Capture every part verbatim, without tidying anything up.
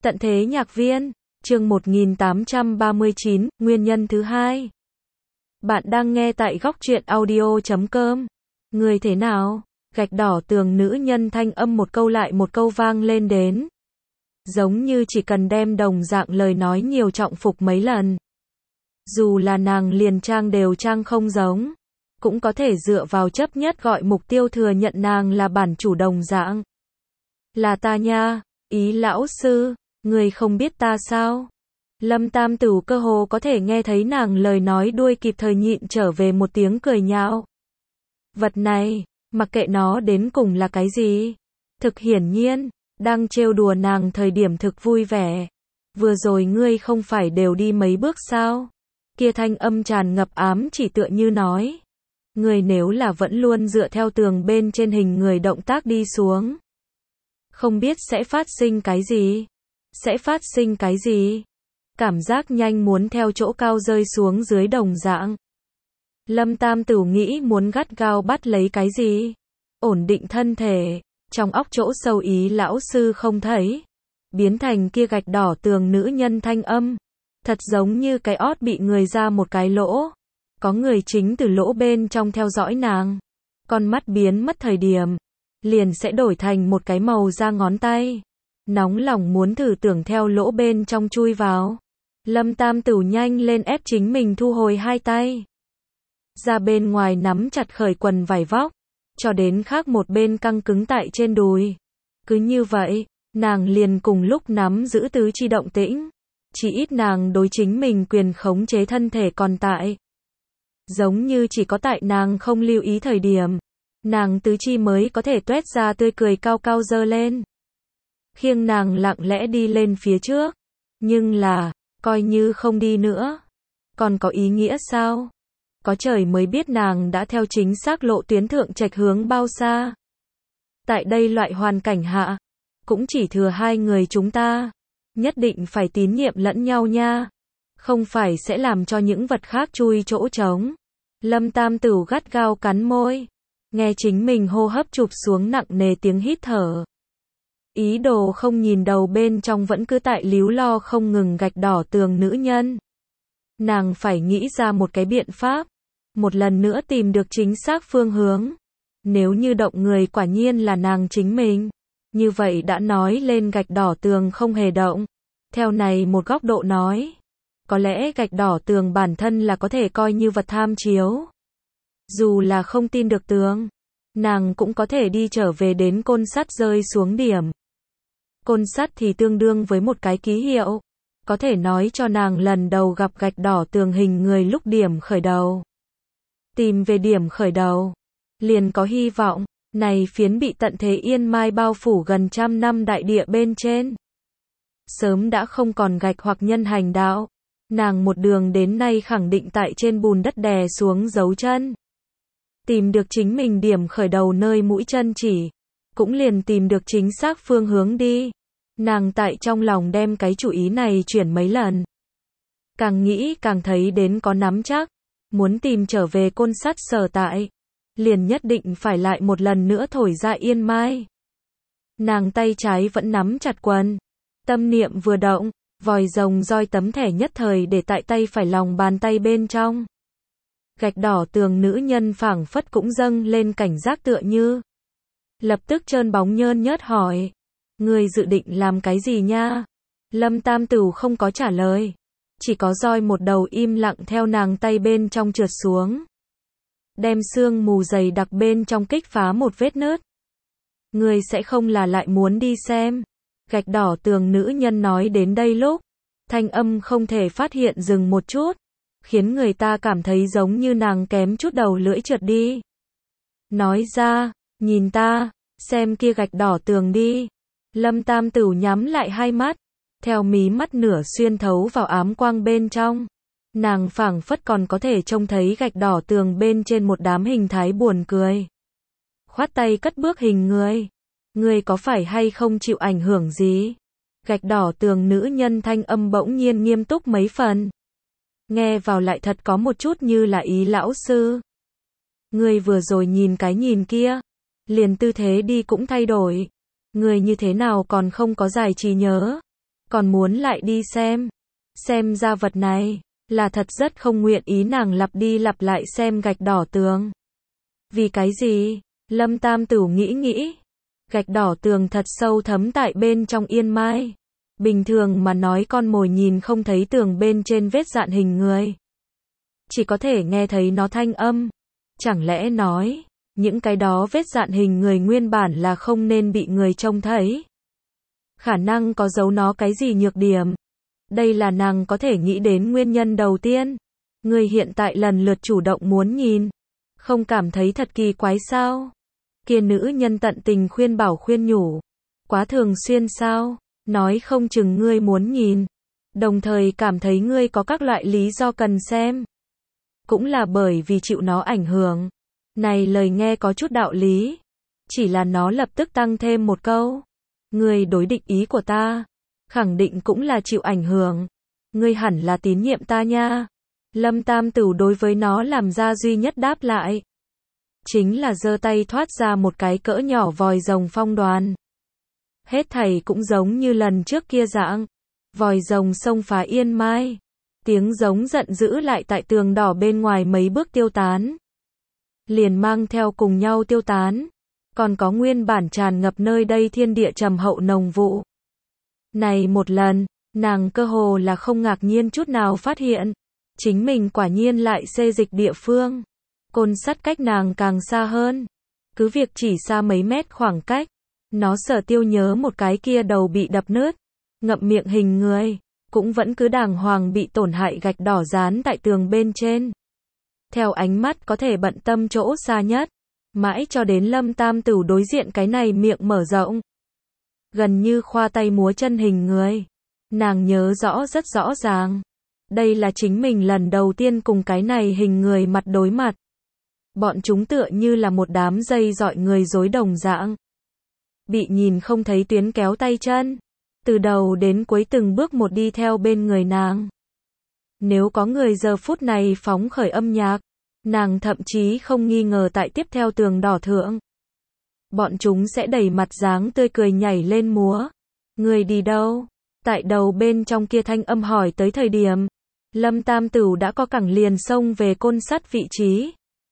Tận thế nhạc viên, chương một nghìn tám trăm ba mươi chín, nguyên nhân thứ hai. Bạn đang nghe tại góc truyện audio chấm com. Người thế nào? Gạch đỏ tường nữ nhân thanh âm một câu lại một câu vang lên đến. Giống như chỉ cần đem đồng dạng lời nói nhiều trọng phục mấy lần. Dù là nàng liền trang đều trang không giống. Cũng có thể dựa vào chấp nhất gọi mục tiêu thừa nhận nàng là bản chủ đồng dạng. Là ta nha, Ý lão sư, người không biết ta sao? Lâm Tam Tửu cơ hồ có thể nghe thấy nàng lời nói đuôi kịp thời nhịn trở về một tiếng cười nhạo. Vật này, mặc kệ nó đến cùng là cái gì. Thực hiển nhiên, đang trêu đùa nàng thời điểm thực vui vẻ. Vừa rồi ngươi không phải đều đi mấy bước sao? Kia thanh âm tràn ngập ám chỉ tựa như nói. Người nếu là vẫn luôn dựa theo tường bên trên hình người động tác đi xuống. Không biết sẽ phát sinh cái gì? Sẽ phát sinh cái gì? Cảm giác nhanh muốn theo chỗ cao rơi xuống dưới đồng dạng. Lâm Tam Tửu nghĩ muốn gắt gao bắt lấy cái gì? Ổn định thân thể. Trong óc chỗ sâu Ý lão sư không thấy. Biến thành kia gạch đỏ tường nữ nhân thanh âm. Thật giống như cái ót bị người ra một cái lỗ. Có người chính từ lỗ bên trong theo dõi nàng. Con mắt biến mất thời điểm. Liền sẽ đổi thành một cái màu da ngón tay. Nóng lòng muốn thử tưởng theo lỗ bên trong chui vào. Lâm Tam Tửu nhanh lên ép chính mình thu hồi hai tay. Ra bên ngoài nắm chặt khởi quần vải vóc. Cho đến khác một bên căng cứng tại trên đùi. Cứ như vậy, nàng liền cùng lúc nắm giữ tứ chi động tĩnh. Chỉ ít nàng đối chính mình quyền khống chế thân thể còn tại. Giống như chỉ có tại nàng không lưu ý thời điểm. Nàng tứ chi mới có thể tuét ra tươi cười cao cao dơ lên. Khiêng nàng lặng lẽ đi lên phía trước. Nhưng là, coi như không đi nữa. Còn có ý nghĩa sao? Có trời mới biết nàng đã theo chính xác lộ tuyến thượng trạch hướng bao xa. Tại đây loại hoàn cảnh hạ, cũng chỉ thừa hai người chúng ta. Nhất định phải tín nhiệm lẫn nhau nha. Không phải sẽ làm cho những vật khác chui chỗ trống. Lâm Tam Tửu gắt gao cắn môi. Nghe chính mình hô hấp chụp xuống nặng nề tiếng hít thở. Ý đồ không nhìn đầu bên trong vẫn cứ tại líu lo không ngừng gạch đỏ tường nữ nhân. Nàng phải nghĩ ra một cái biện pháp. Một lần nữa tìm được chính xác phương hướng. Nếu như động người quả nhiên là nàng chính mình. Như vậy đã nói lên gạch đỏ tường không hề động. Theo này một góc độ nói. Có lẽ gạch đỏ tường bản thân là có thể coi như vật tham chiếu. Dù là không tin được tường, nàng cũng có thể đi trở về đến côn sắt rơi xuống điểm. Côn sắt thì tương đương với một cái ký hiệu. Có thể nói cho nàng lần đầu gặp gạch đỏ tường hình người lúc điểm khởi đầu. Tìm về điểm khởi đầu. Liền có hy vọng. Này phiến bị tận thế yên mai bao phủ gần trăm năm đại địa bên trên. Sớm đã không còn gạch hoặc nhân hành đạo. Nàng một đường đến nay khẳng định tại trên bùn đất đè xuống dấu chân. Tìm được chính mình điểm khởi đầu nơi mũi chân chỉ. Cũng liền tìm được chính xác phương hướng đi. Nàng tại trong lòng đem cái chủ ý này chuyển mấy lần. Càng nghĩ càng thấy đến có nắm chắc. Muốn tìm trở về côn sắt sở tại. Liền nhất định phải lại một lần nữa thổi ra yên mai. Nàng tay trái vẫn nắm chặt quần. Tâm niệm vừa động. Vòi rồng roi tấm thẻ nhất thời để tại tay phải lòng bàn tay bên trong. Gạch đỏ tường nữ nhân phảng phất cũng dâng lên cảnh giác tựa như. Lập tức trơn bóng nhơn nhớt hỏi. Người dự định làm cái gì nha? Lâm Tam Tửu không có trả lời. Chỉ có roi một đầu im lặng theo nàng tay bên trong trượt xuống. Đem xương mù dày đặc bên trong kích phá một vết nứt. Người sẽ không là lại muốn đi xem. Gạch đỏ tường nữ nhân nói đến đây lúc. Thanh âm không thể phát hiện dừng một chút. Khiến người ta cảm thấy giống như nàng kém chút đầu lưỡi trượt đi. Nói ra, nhìn ta, xem kia gạch đỏ tường đi. Lâm Tam Tửu nhắm lại hai mắt. Theo mí mắt nửa xuyên thấu vào ám quang bên trong. Nàng phảng phất còn có thể trông thấy gạch đỏ tường bên trên một đám hình thái buồn cười. Khoát tay cất bước hình người. Người có phải hay không chịu ảnh hưởng gì? Gạch đỏ tường nữ nhân thanh âm bỗng nhiên nghiêm túc mấy phần. Nghe vào lại thật có một chút như là Ý lão sư. Người vừa rồi nhìn cái nhìn kia. Liền tư thế đi cũng thay đổi. Người như thế nào còn không có giải trí nhớ. còn muốn lại đi xem. Xem ra vật này, là thật rất không nguyện ý nàng lặp đi lặp lại xem gạch đỏ tường. Vì cái gì? Lâm Tam Tửu nghĩ nghĩ. Gạch đỏ tường thật sâu thấm tại bên trong yên mai. Bình thường mà nói con mồi nhìn không thấy tường bên trên vết dạn hình người. Chỉ có thể nghe thấy nó thanh âm. Chẳng lẽ nói, những cái đó vết dạn hình người nguyên bản là không nên bị người trông thấy. Khả năng có giấu nó cái gì nhược điểm. Đây là nàng có thể nghĩ đến nguyên nhân đầu tiên. Người hiện tại lần lượt chủ động muốn nhìn. Không cảm thấy thật kỳ quái sao? Kia nữ nhân tận tình khuyên bảo khuyên nhủ. Quá thường xuyên sao? Nói không chừng ngươi muốn nhìn. Đồng thời cảm thấy ngươi có các loại lý do cần xem. Cũng là bởi vì chịu nó ảnh hưởng. Này lời nghe có chút đạo lý. Chỉ là nó lập tức tăng thêm một câu. Ngươi đối định ý của ta. Khẳng định cũng là chịu ảnh hưởng. Ngươi hẳn là tín nhiệm ta nha. Lâm Tam Tửu đối với nó làm ra duy nhất đáp lại. Chính là giơ tay thoát ra một cái cỡ nhỏ vòi rồng phong đoàn. Hết thảy cũng giống như lần trước kia dạng. Vòi rồng xông phá yên mai. Tiếng giống giận dữ lại tại tường đỏ bên ngoài mấy bước tiêu tán. Liền mang theo cùng nhau tiêu tán. Còn có nguyên bản tràn ngập nơi đây thiên địa trầm hậu nồng vụ. Này một lần, nàng cơ hồ là không ngạc nhiên chút nào phát hiện. Chính mình quả nhiên lại xê dịch địa phương. Côn sắt cách nàng càng xa hơn. Cứ việc chỉ xa mấy mét khoảng cách. Nó sở tiêu nhớ một cái kia đầu bị đập nứt. Ngậm miệng hình người. Cũng vẫn cứ đàng hoàng bị tổn hại gạch đỏ dán tại tường bên trên. Theo ánh mắt có thể bận tâm chỗ xa nhất. Mãi cho đến Lâm Tam Tửu đối diện cái này miệng mở rộng. Gần như khoa tay múa chân hình người. Nàng nhớ rõ rất rõ ràng. Đây là chính mình lần đầu tiên cùng cái này hình người mặt đối mặt. Bọn chúng tựa như là một đám dây dọi người rối đồng dạng. Bị nhìn không thấy tuyến kéo tay chân. Từ đầu đến cuối từng bước một đi theo bên người nàng. Nếu có người giờ phút này phóng khởi âm nhạc, nàng thậm chí không nghi ngờ tại tiếp theo tường đỏ thượng. Bọn chúng sẽ đẩy mặt dáng tươi cười nhảy lên múa. Người đi đâu? Tại đầu bên trong kia thanh âm hỏi tới thời điểm. Lâm Tam Tửu đã có cẳng liền xông về côn sắt vị trí.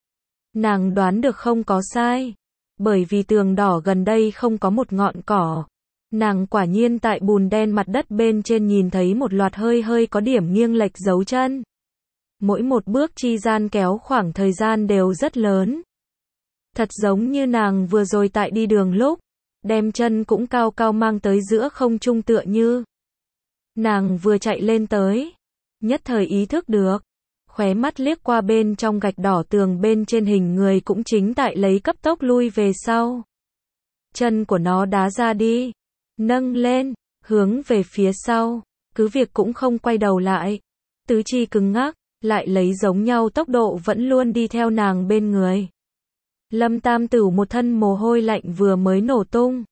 Nàng đoán được không có sai. Bởi vì tường đỏ gần đây không có một ngọn cỏ. Nàng quả nhiên tại bùn đen mặt đất bên trên nhìn thấy một loạt hơi hơi có điểm nghiêng lệch dấu chân. Mỗi một bước chi gian kéo khoảng thời gian đều rất lớn. Thật giống như nàng vừa rồi tại đi đường lúc, đem chân cũng cao cao mang tới giữa không trung tựa như. Nàng vừa chạy lên tới, nhất thời ý thức được, khóe mắt liếc qua bên trong gạch đỏ tường bên trên hình người cũng chính tại lấy cấp tốc lui về sau. Chân của nó đá ra đi, nâng lên, hướng về phía sau, cứ việc cũng không quay đầu lại. Tứ chi cứng ngắc, lại lấy giống nhau tốc độ vẫn luôn đi theo nàng bên người. Lâm Tam Tửu một thân mồ hôi lạnh vừa mới nổ tung.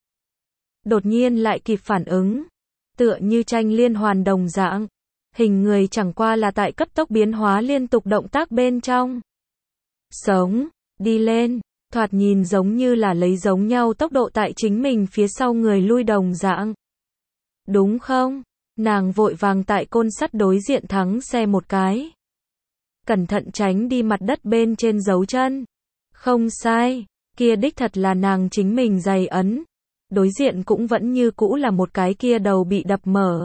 Đột nhiên lại kịp phản ứng. Tựa như tranh liên hoàn đồng dạng. Hình người chẳng qua là tại cấp tốc biến hóa liên tục động tác bên trong. Sống, đi lên, thoạt nhìn giống như là lấy giống nhau tốc độ tại chính mình phía sau người lui đồng dạng. Đúng không? Nàng vội vàng tại côn sắt đối diện thắng xe một cái. Cẩn thận tránh đi mặt đất bên trên dấu chân. Không sai, kia đích thật là nàng chính mình giày ấn. Đối diện cũng vẫn như cũ là một cái kia đầu bị đập mở.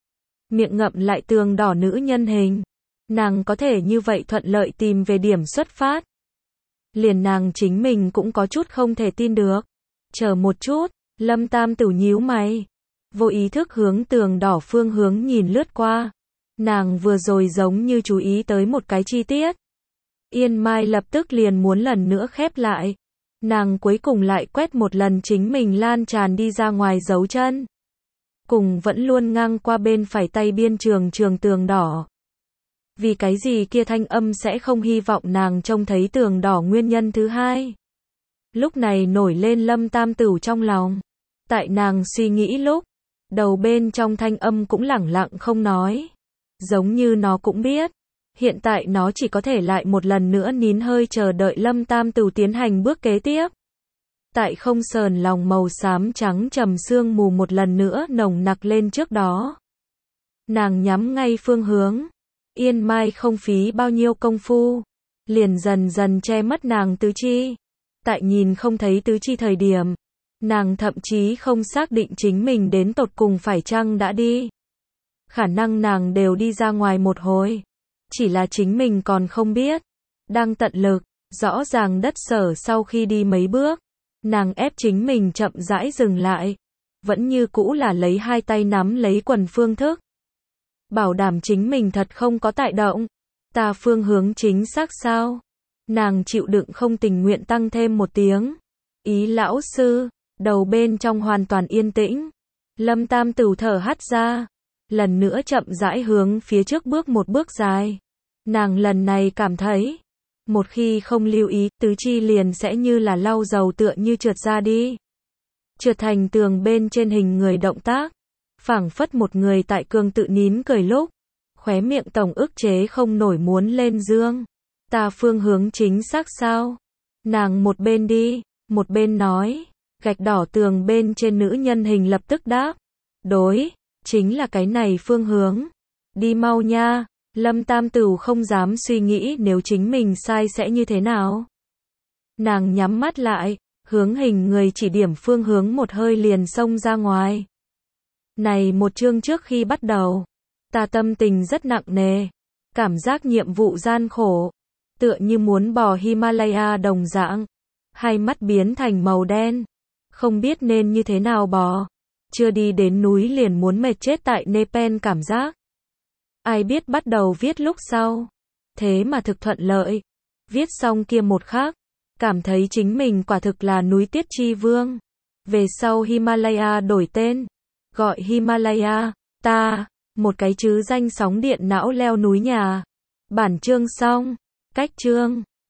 Miệng ngậm lại tường đỏ nữ nhân hình. Nàng có thể như vậy thuận lợi tìm về điểm xuất phát. Liền nàng chính mình cũng có chút không thể tin được. Chờ một chút, Lâm Tam Tửu nhíu mày. Vô ý thức hướng tường đỏ phương hướng nhìn lướt qua. Nàng vừa rồi giống như chú ý tới một cái chi tiết. Yên Mai lập tức liền muốn lần nữa khép lại. Nàng cuối cùng lại quét một lần chính mình lan tràn đi ra ngoài dấu chân. Cùng vẫn luôn ngang qua bên phải tay biên trường trường tường đỏ. Vì cái gì kia thanh âm sẽ không hy vọng nàng trông thấy tường đỏ nguyên nhân thứ hai. Lúc này nổi lên Lâm Tam Tửu trong lòng. Tại nàng suy nghĩ lúc, đầu bên trong thanh âm cũng lẳng lặng không nói. Giống như nó cũng biết. Hiện tại nó chỉ có thể lại một lần nữa nín hơi chờ đợi Lâm Tam Tửu tiến hành bước kế tiếp. Tại không sờn lòng màu xám trắng trầm sương mù một lần nữa nồng nặc lên trước đó. Nàng nhắm ngay phương hướng. Yên Mai không phí bao nhiêu công phu, liền dần dần che mất nàng tứ chi. Tại nhìn không thấy tứ chi thời điểm, nàng thậm chí không xác định chính mình đến tột cùng phải chăng đã đi. Khả năng nàng đều đi ra ngoài một hồi, chỉ là chính mình còn không biết. Đang tận lực, rõ ràng đất sở sau khi đi mấy bước, nàng ép chính mình chậm rãi dừng lại. Vẫn như cũ là lấy hai tay nắm lấy quần phương thức. Bảo đảm chính mình thật không có tại động. Ta phương hướng chính xác sao? Nàng chịu đựng không tình nguyện tăng thêm một tiếng. Ý lão sư, đầu bên trong hoàn toàn yên tĩnh. Lâm Tam Tửu thở hắt ra, lần nữa chậm rãi hướng phía trước bước một bước dài. Nàng lần này cảm thấy, một khi không lưu ý, tứ chi liền sẽ như là lau dầu tựa như trượt ra đi. Trượt thành tường bên trên hình người động tác, phảng phất một người tại cường tự nín cười lúc, khóe miệng tổng ức chế không nổi muốn lên dương. Ta phương hướng chính xác sao? Nàng một bên đi, một bên nói, gạch đỏ tường bên trên nữ nhân hình lập tức đáp. Đối, chính là cái này phương hướng. Đi mau nha. Lâm Tam Tửu không dám suy nghĩ nếu chính mình sai sẽ như thế nào. Nàng nhắm mắt lại, hướng hình người chỉ điểm phương hướng một hơi liền xông ra ngoài. Này một chương trước khi bắt đầu, ta tâm tình rất nặng nề, cảm giác nhiệm vụ gian khổ, tựa như muốn bò Himalaya đồng dạng, hai mắt biến thành màu đen, không biết nên như thế nào bò, chưa đi đến núi liền muốn mệt chết tại Nepal cảm giác. Ai biết bắt đầu viết lúc sau, thế mà thực thuận lợi, viết xong kia một khắc, cảm thấy chính mình quả thực là núi Tiết Chi Vương. Về sau Himalaya đổi tên, gọi Himalaya, ta, một cái chứ danh sóng điện não leo núi nhà. Bản chương xong, cách chương.